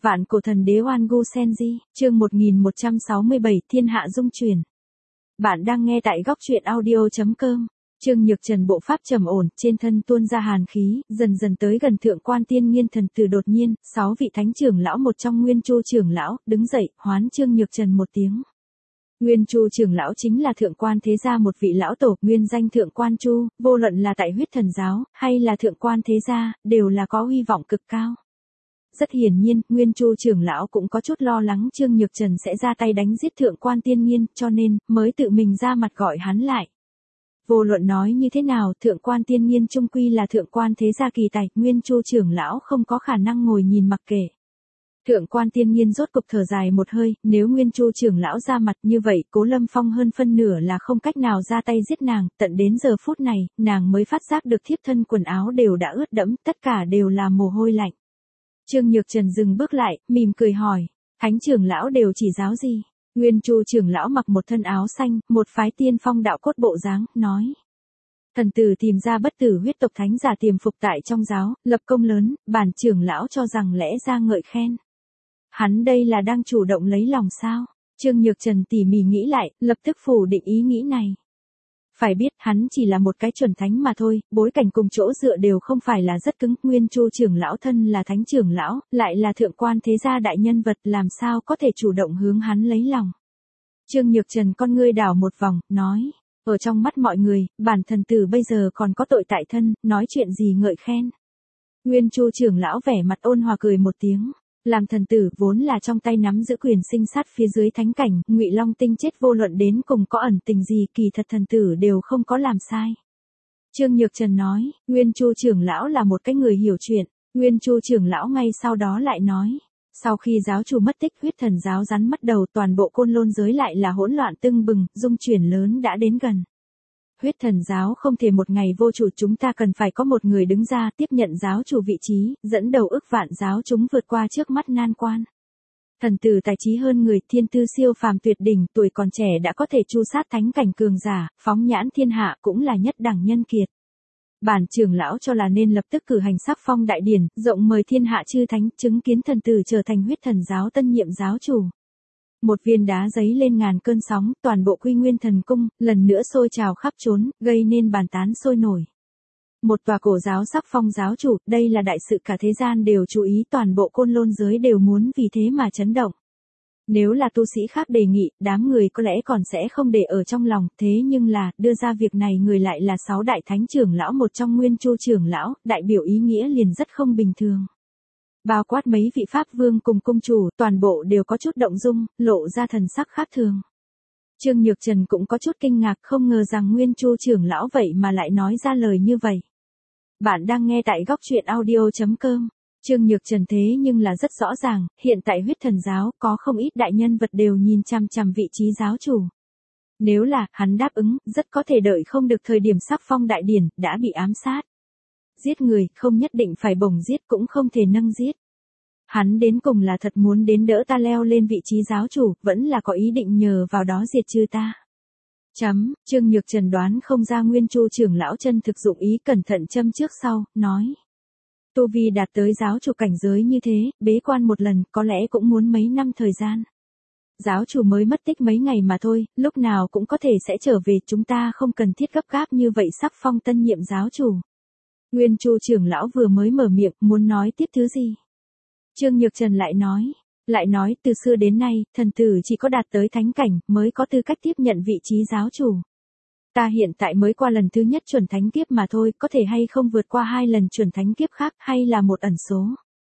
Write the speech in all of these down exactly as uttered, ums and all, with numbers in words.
Vạn cổ thần đế Oan Gu Senji, chương một nghìn một trăm sáu mươi bảy, thiên hạ dung chuyển. Bạn đang nghe tại góc truyện audio chấm com. Trương Nhược Trần bộ pháp trầm ổn, trên thân tuôn ra hàn khí, dần dần tới gần thượng quan tiên nghiên thần tử. Đột nhiên, sáu vị thánh trưởng lão một trong Nguyên Chu trưởng lão, đứng dậy, hoán Trương Nhược Trần một tiếng. Nguyên Chu trưởng lão chính là thượng quan thế gia một vị lão tổ, nguyên danh thượng quan Chu, vô luận là tại huyết thần giáo, hay là thượng quan thế gia, đều là có uy vọng cực cao. Rất hiển nhiên, Nguyên Chu trưởng lão cũng có chút lo lắng Trương Nhược Trần sẽ ra tay đánh giết thượng quan tiên nghiên, cho nên, mới tự mình ra mặt gọi hắn lại. Vô luận nói như thế nào, thượng quan tiên nghiên chung quy là thượng quan thế gia kỳ tài, Nguyên Chu trưởng lão không có khả năng ngồi nhìn mặc kệ. Thượng quan tiên nghiên rốt cục thở dài một hơi, nếu Nguyên Chu trưởng lão ra mặt như vậy, Cố Lâm Phong hơn phân nửa là không cách nào ra tay giết nàng, tận đến giờ phút này, nàng mới phát giác được thiếp thân quần áo đều đã ướt đẫm, tất cả đều là mồ hôi lạnh. Trương Nhược Trần dừng bước lại, mỉm cười hỏi, thánh trưởng lão đều chỉ giáo gì? Nguyên Chu trưởng lão mặc một thân áo xanh, một phái tiên phong đạo cốt bộ dáng, nói. Thần tử tìm ra bất tử huyết tộc thánh giả tiềm phục tại trong giáo, lập công lớn, bản trưởng lão cho rằng lẽ ra ngợi khen. Hắn đây là đang chủ động lấy lòng sao? Trương Nhược Trần tỉ mỉ nghĩ lại, lập tức phủ định ý nghĩ này. Phải biết hắn chỉ là một cái chuẩn thánh mà thôi, bối cảnh cùng chỗ dựa đều không phải là rất cứng. Nguyên Chu trưởng lão thân là thánh trưởng lão, lại là thượng quan thế gia đại nhân vật, làm sao có thể chủ động hướng hắn lấy lòng. Trương Nhược Trần con ngươi đảo một vòng, nói, ở trong mắt mọi người, bản thần tử bây giờ còn có tội tại thân, nói chuyện gì ngợi khen. Nguyên Chu trưởng lão vẻ mặt ôn hòa cười một tiếng. Làm thần tử vốn là trong tay nắm giữ quyền sinh sát phía dưới thánh cảnh, Ngụy Long Tinh chết vô luận đến cùng có ẩn tình gì, kỳ thật thần tử đều không có làm sai. Trương Nhược Trần nói, Nguyên Chu trưởng lão là một cái người hiểu chuyện. Nguyên Chu trưởng lão ngay sau đó lại nói, sau khi giáo chủ mất tích, huyết thần giáo rắn mất đầu, toàn bộ Côn Lôn giới lại là hỗn loạn tưng bừng, dung chuyển lớn đã đến gần. Huyết thần giáo không thể một ngày vô chủ, chúng ta cần phải có một người đứng ra tiếp nhận giáo chủ vị trí, dẫn đầu ức vạn giáo chúng vượt qua trước mắt nan quan. Thần tử tài trí hơn người, thiên tư siêu phàm tuyệt đỉnh, tuổi còn trẻ đã có thể chu sát thánh cảnh cường giả, phóng nhãn thiên hạ, cũng là nhất đẳng nhân kiệt. Bản trưởng lão cho là nên lập tức cử hành sắc phong đại điển, rộng mời thiên hạ chư thánh, chứng kiến thần tử trở thành huyết thần giáo tân nhiệm giáo chủ. Một viên đá giấy lên ngàn cơn sóng, toàn bộ Quy Nguyên Thần Cung, lần nữa sôi trào khắp trốn, gây nên bàn tán sôi nổi. Một tòa cổ giáo sắc phong giáo chủ, đây là đại sự cả thế gian đều chú ý, toàn bộ Côn Lôn giới đều muốn vì thế mà chấn động. Nếu là tu sĩ khác đề nghị, đám người có lẽ còn sẽ không để ở trong lòng, thế nhưng là, đưa ra việc này người lại là sáu đại thánh trưởng lão một trong Nguyên Chu trưởng lão, đại biểu ý nghĩa liền rất không bình thường. Bao quát mấy vị pháp vương cùng cung chủ, toàn bộ đều có chút động dung, lộ ra thần sắc khác thường. Trương Nhược Trần cũng có chút kinh ngạc, không ngờ rằng Nguyên Chu trưởng lão vậy mà lại nói ra lời như vậy. Bạn đang nghe tại góc truyện audio chấm com. Trương Nhược Trần thế nhưng là rất rõ ràng, hiện tại huyết thần giáo có không ít đại nhân vật đều nhìn chằm chằm vị trí giáo chủ. Nếu là hắn đáp ứng, rất có thể đợi không được thời điểm sắc phong đại điển, đã bị ám sát. Giết người, không nhất định phải bổng giết, cũng không thể nâng giết. Hắn đến cùng là thật muốn đến đỡ ta leo lên vị trí giáo chủ, vẫn là có ý định nhờ vào đó diệt trừ ta. Chấm, Trương Nhược Trần đoán không ra Nguyên Chu trưởng lão chân thực dụng ý, cẩn thận châm trước sau, nói. Tu vi đạt tới giáo chủ cảnh giới như thế, bế quan một lần, có lẽ cũng muốn mấy năm thời gian. Giáo chủ mới mất tích mấy ngày mà thôi, lúc nào cũng có thể sẽ trở về, chúng ta không cần thiết gấp gáp như vậy sắc phong tân nhiệm giáo chủ. Nguyên Chu trưởng lão vừa mới mở miệng, muốn nói tiếp thứ gì? Trương Nhược Trần lại nói, lại nói từ xưa đến nay, thần tử chỉ có đạt tới thánh cảnh, mới có tư cách tiếp nhận vị trí giáo chủ. Ta hiện tại mới qua lần thứ nhất chuẩn thánh kiếp mà thôi, có thể hay không vượt qua hai lần chuẩn thánh kiếp khác, hay là một ẩn số.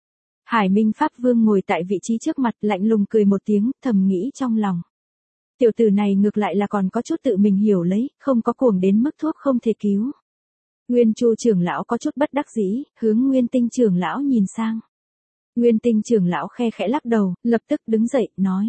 Hải Minh Pháp Vương ngồi tại vị trí trước mặt, lạnh lùng cười một tiếng, thầm nghĩ trong lòng. Tiểu tử này ngược lại là còn có chút tự mình hiểu lấy, không có cuồng đến mức thuốc không thể cứu. Nguyên Chu trưởng lão có chút bất đắc dĩ, hướng Nguyên Tinh trưởng lão nhìn sang. Nguyên Tinh trưởng lão khe khẽ lắc đầu, lập tức đứng dậy, nói.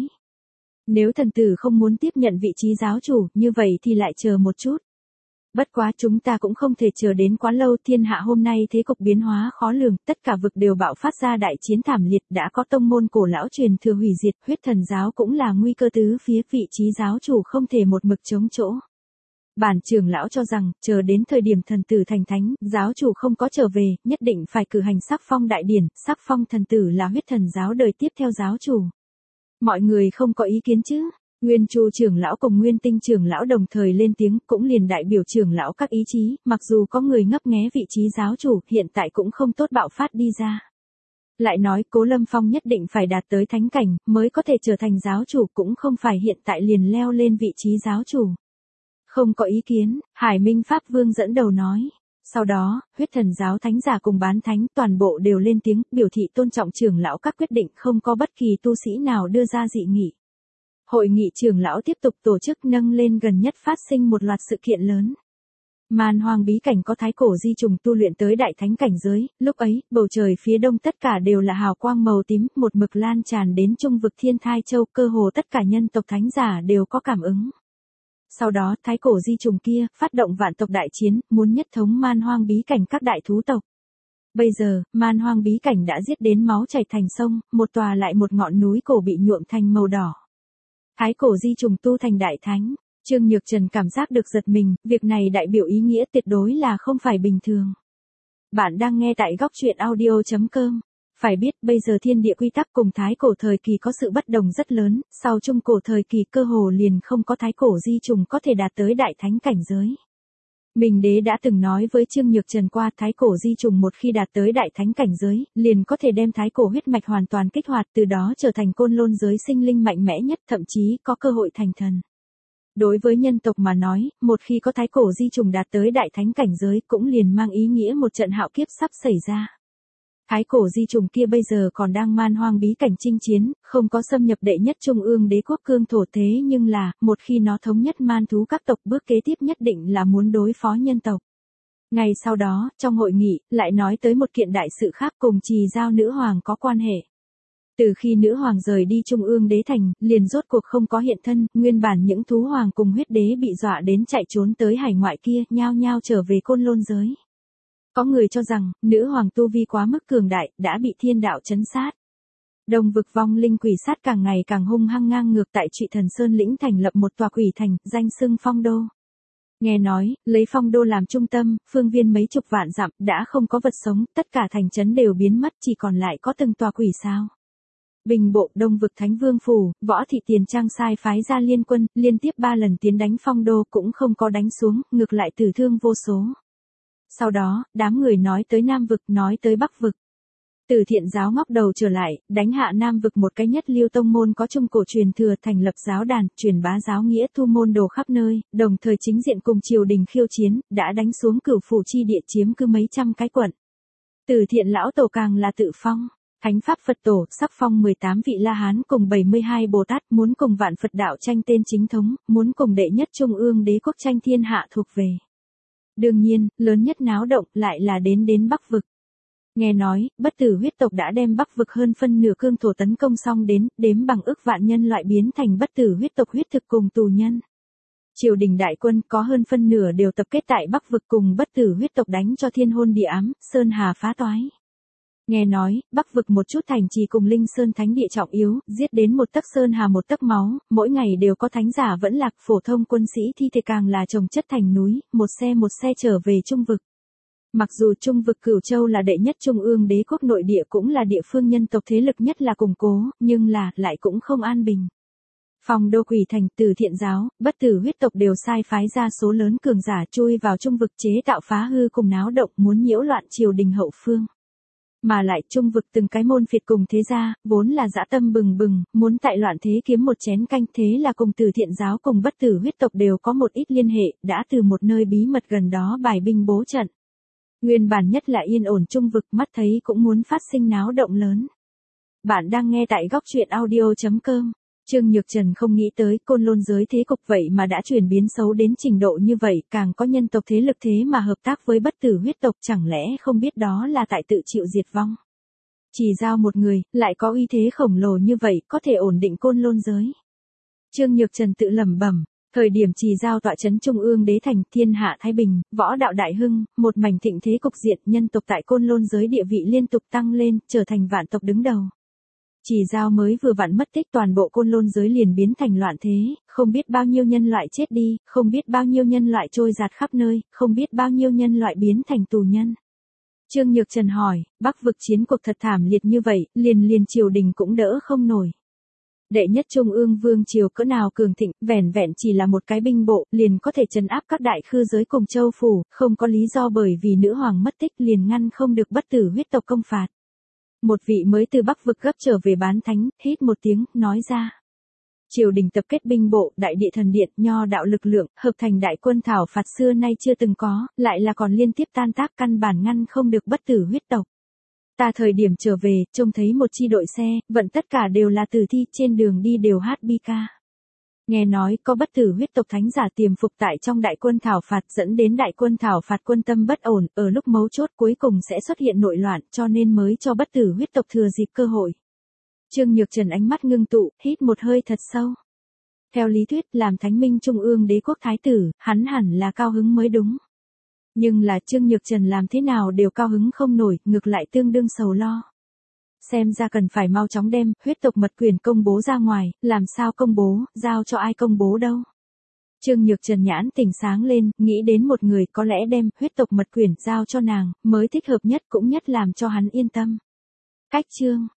Nếu thần tử không muốn tiếp nhận vị trí giáo chủ, như vậy thì lại chờ một chút. Bất quá chúng ta cũng không thể chờ đến quá lâu, thiên hạ hôm nay thế cục biến hóa khó lường, tất cả vực đều bạo phát ra đại chiến thảm liệt, đã có tông môn cổ lão truyền thừa hủy diệt, huyết thần giáo cũng là nguy cơ tứ phía, vị trí giáo chủ không thể một mực chống chỗ. Bản trưởng lão cho rằng, chờ đến thời điểm thần tử thành thánh, giáo chủ không có trở về, nhất định phải cử hành sắc phong đại điển, sắc phong thần tử là huyết thần giáo đời tiếp theo giáo chủ. Mọi người không có ý kiến chứ? Nguyên Chu trưởng lão cùng Nguyên Tinh trưởng lão đồng thời lên tiếng, cũng liền đại biểu trưởng lão các ý chí, mặc dù có người ngấp nghé vị trí giáo chủ, hiện tại cũng không tốt bạo phát đi ra. Lại nói Cố Lâm Phong nhất định phải đạt tới thánh cảnh, mới có thể trở thành giáo chủ, cũng không phải hiện tại liền leo lên vị trí giáo chủ. Không có ý kiến, Hải Minh Pháp Vương dẫn đầu nói. Sau đó, huyết thần giáo thánh giả cùng bán thánh toàn bộ đều lên tiếng, biểu thị tôn trọng trưởng lão các quyết định, không có bất kỳ tu sĩ nào đưa ra dị nghị. Hội nghị trưởng lão tiếp tục tổ chức, nâng lên gần nhất phát sinh một loạt sự kiện lớn. Man Hoang bí cảnh có thái cổ di trùng tu luyện tới đại thánh cảnh giới, lúc ấy, bầu trời phía đông tất cả đều là hào quang màu tím, một mực lan tràn đến trung vực Thiên Thai Châu, cơ hồ tất cả nhân tộc thánh giả đều có cảm ứng. Sau đó, thái cổ di trùng kia, phát động vạn tộc đại chiến, muốn nhất thống Man Hoang bí cảnh các đại thú tộc. Bây giờ, Man Hoang bí cảnh đã giết đến máu chảy thành sông, một tòa lại một ngọn núi cổ bị nhuộm thành màu đỏ. Thái cổ di trùng tu thành đại thánh, Trương Nhược Trần cảm giác được giật mình, việc này đại biểu ý nghĩa tuyệt đối là không phải bình thường. Bạn đang nghe tại góc truyện audio chấm com. Phải biết bây giờ thiên địa quy tắc cùng thái cổ thời kỳ có sự bất đồng rất lớn, sau trung cổ thời kỳ cơ hồ liền không có thái cổ di trùng có thể đạt tới đại thánh cảnh giới. Minh Đế đã từng nói với Trương Nhược Trần qua, thái cổ di trùng một khi đạt tới đại thánh cảnh giới, liền có thể đem thái cổ huyết mạch hoàn toàn kích hoạt, từ đó trở thành côn lôn giới sinh linh mạnh mẽ nhất, thậm chí có cơ hội thành thần. Đối với nhân tộc mà nói, một khi có thái cổ di trùng đạt tới đại thánh cảnh giới cũng liền mang ý nghĩa một trận hạo kiếp sắp xảy ra. Thái cổ di trùng kia bây giờ còn đang Man Hoang bí cảnh chinh chiến, không có xâm nhập đệ nhất trung ương đế quốc cương thổ, thế nhưng là, một khi nó thống nhất man thú các tộc, bước kế tiếp nhất định là muốn đối phó nhân tộc. Ngày sau đó, trong hội nghị, lại nói tới một kiện đại sự khác cùng Trì Giao nữ hoàng có quan hệ. Từ khi nữ hoàng rời đi trung ương đế thành, liền rốt cuộc không có hiện thân, nguyên bản những thú hoàng cùng huyết đế bị dọa đến chạy trốn tới hải ngoại kia, nhao nhao trở về côn lôn giới. Có người cho rằng, nữ hoàng tu vi quá mức cường đại, đã bị thiên đạo trấn sát. Đông vực vong linh quỷ sát càng ngày càng hung hăng ngang ngược, tại Trụy Thần Sơn lĩnh thành lập một tòa quỷ thành, danh xưng Phong Đô. Nghe nói, lấy Phong Đô làm trung tâm, phương viên mấy chục vạn dặm, đã không có vật sống, tất cả thành trấn đều biến mất, chỉ còn lại có từng tòa quỷ sao. Bình bộ Đông vực Thánh Vương Phủ, Võ Thị Tiền Trang sai phái ra liên quân, liên tiếp ba lần tiến đánh Phong Đô cũng không có đánh xuống, ngược lại tử thương vô số. Sau đó, đám người nói tới Nam vực, nói tới Bắc vực. Từ Thiện giáo ngóc đầu trở lại, đánh hạ Nam vực một cái nhất lưu tông môn có trung cổ truyền thừa, thành lập giáo đàn, truyền bá giáo nghĩa, thu môn đồ khắp nơi, đồng thời chính diện cùng triều đình khiêu chiến, đã đánh xuống Cửu Phủ chi địa, chiếm cứ mấy trăm cái quận. Từ Thiện lão tổ càng là tự phong. Thánh Pháp Phật Tổ, sắc phong mười tám vị La Hán cùng bảy mươi hai Bồ Tát, muốn cùng vạn Phật đạo tranh tên chính thống, muốn cùng đệ nhất trung ương đế quốc tranh thiên hạ thuộc về. Đương nhiên, lớn nhất náo động lại là đến đến Bắc vực. Nghe nói, bất tử huyết tộc đã đem Bắc vực hơn phân nửa cương thổ tấn công xong đến, đếm bằng ức vạn nhân loại biến thành bất tử huyết tộc huyết thực cùng tù nhân. Triều đình đại quân có hơn phân nửa đều tập kết tại Bắc vực cùng bất tử huyết tộc đánh cho thiên hôn địa ám, sơn hà phá toái. Nghe nói, Bắc vực một chút thành trì cùng Linh Sơn thánh địa trọng yếu, giết đến một tấc sơn hà một tấc máu, mỗi ngày đều có thánh giả vẫn lạc, phổ thông quân sĩ thi thể càng là chồng chất thành núi, một xe một xe trở về trung vực. Mặc dù trung vực Cửu Châu là đệ nhất trung ương đế quốc nội địa, cũng là địa phương nhân tộc thế lực nhất là củng cố, nhưng là, lại cũng không an bình. Phong Đô quỷ thành, Từ Thiện giáo, bất tử huyết tộc đều sai phái ra số lớn cường giả chui vào trung vực, chế tạo phá hư cùng náo động, muốn nhiễu loạn triều đình hậu phương. Mà lại trung vực từng cái môn phiệt cùng thế gia, vốn là dã tâm bừng bừng, muốn tại loạn thế kiếm một chén canh, thế là cùng Từ Thiện giáo cùng bất tử huyết tộc đều có một ít liên hệ, đã từ một nơi bí mật gần đó bài binh bố trận. Nguyên bản nhất là yên ổn trung vực, mắt thấy cũng muốn phát sinh náo động lớn. Bạn đang nghe tại góc truyện audio chấm com. Trương Nhược Trần không nghĩ tới côn lôn giới thế cục vậy mà đã chuyển biến xấu đến trình độ như vậy, càng có nhân tộc thế lực thế mà hợp tác với bất tử huyết tộc, chẳng lẽ không biết đó là tại tự chịu diệt vong. Chỉ giao một người, lại có uy thế khổng lồ như vậy, có thể ổn định côn lôn giới. Trương Nhược Trần tự lẩm bẩm, thời điểm Trì Giao tọa trấn trung ương đế thành, thiên hạ thái bình, võ đạo đại hưng, một mảnh thịnh thế cục diện, nhân tộc tại côn lôn giới địa vị liên tục tăng lên, trở thành vạn tộc đứng đầu. Chỉ Giao mới vừa vặn mất tích toàn bộ Côn Lôn giới liền biến thành loạn thế, không biết bao nhiêu nhân loại chết đi, không biết bao nhiêu nhân loại trôi giạt khắp nơi, không biết bao nhiêu nhân loại biến thành tù nhân. Trương Nhược Trần hỏi, Bắc vực chiến cuộc thật thảm liệt như vậy, liền liền triều đình cũng đỡ không nổi. Đệ nhất Trung ương vương triều cỡ nào cường thịnh, vẻn vẹn chỉ là một cái binh bộ, liền có thể trấn áp các đại khư giới cùng châu phủ, không có lý do bởi vì nữ hoàng mất tích liền ngăn không được bất tử huyết tộc công phạt. Một vị mới từ Bắc vực gấp trở về bán thánh, hít một tiếng, nói ra. Triều đình tập kết binh bộ, đại địa thần điện, nho đạo lực lượng, hợp thành đại quân thảo phạt xưa nay chưa từng có, lại là còn liên tiếp tan tác căn bản ngăn không được bất tử huyết tộc. Ta thời điểm trở về, trông thấy một chi đội xe, vận tất cả đều là tử thi, trên đường đi đều hát bi ca. Nghe nói có bất tử huyết tộc thánh giả tiềm phục tại trong đại quân thảo phạt, dẫn đến đại quân thảo phạt quân tâm bất ổn, ở lúc mấu chốt cuối cùng sẽ xuất hiện nội loạn, cho nên mới cho bất tử huyết tộc thừa dịp cơ hội. Trương Nhược Trần ánh mắt ngưng tụ, hít một hơi thật sâu. Theo lý thuyết, làm Thánh Minh Trung ương đế quốc thái tử, hắn hẳn là cao hứng mới đúng. Nhưng là Trương Nhược Trần làm thế nào đều cao hứng không nổi, ngược lại tương đương sầu lo. Xem ra cần phải mau chóng đem huyết tộc mật quyển công bố ra ngoài, làm sao công bố, giao cho ai công bố đâu. Trương Nhược Trần nhãn tỉnh sáng lên, nghĩ đến một người có lẽ đem huyết tộc mật quyển giao cho nàng, mới thích hợp nhất cũng nhất làm cho hắn yên tâm. Cách chương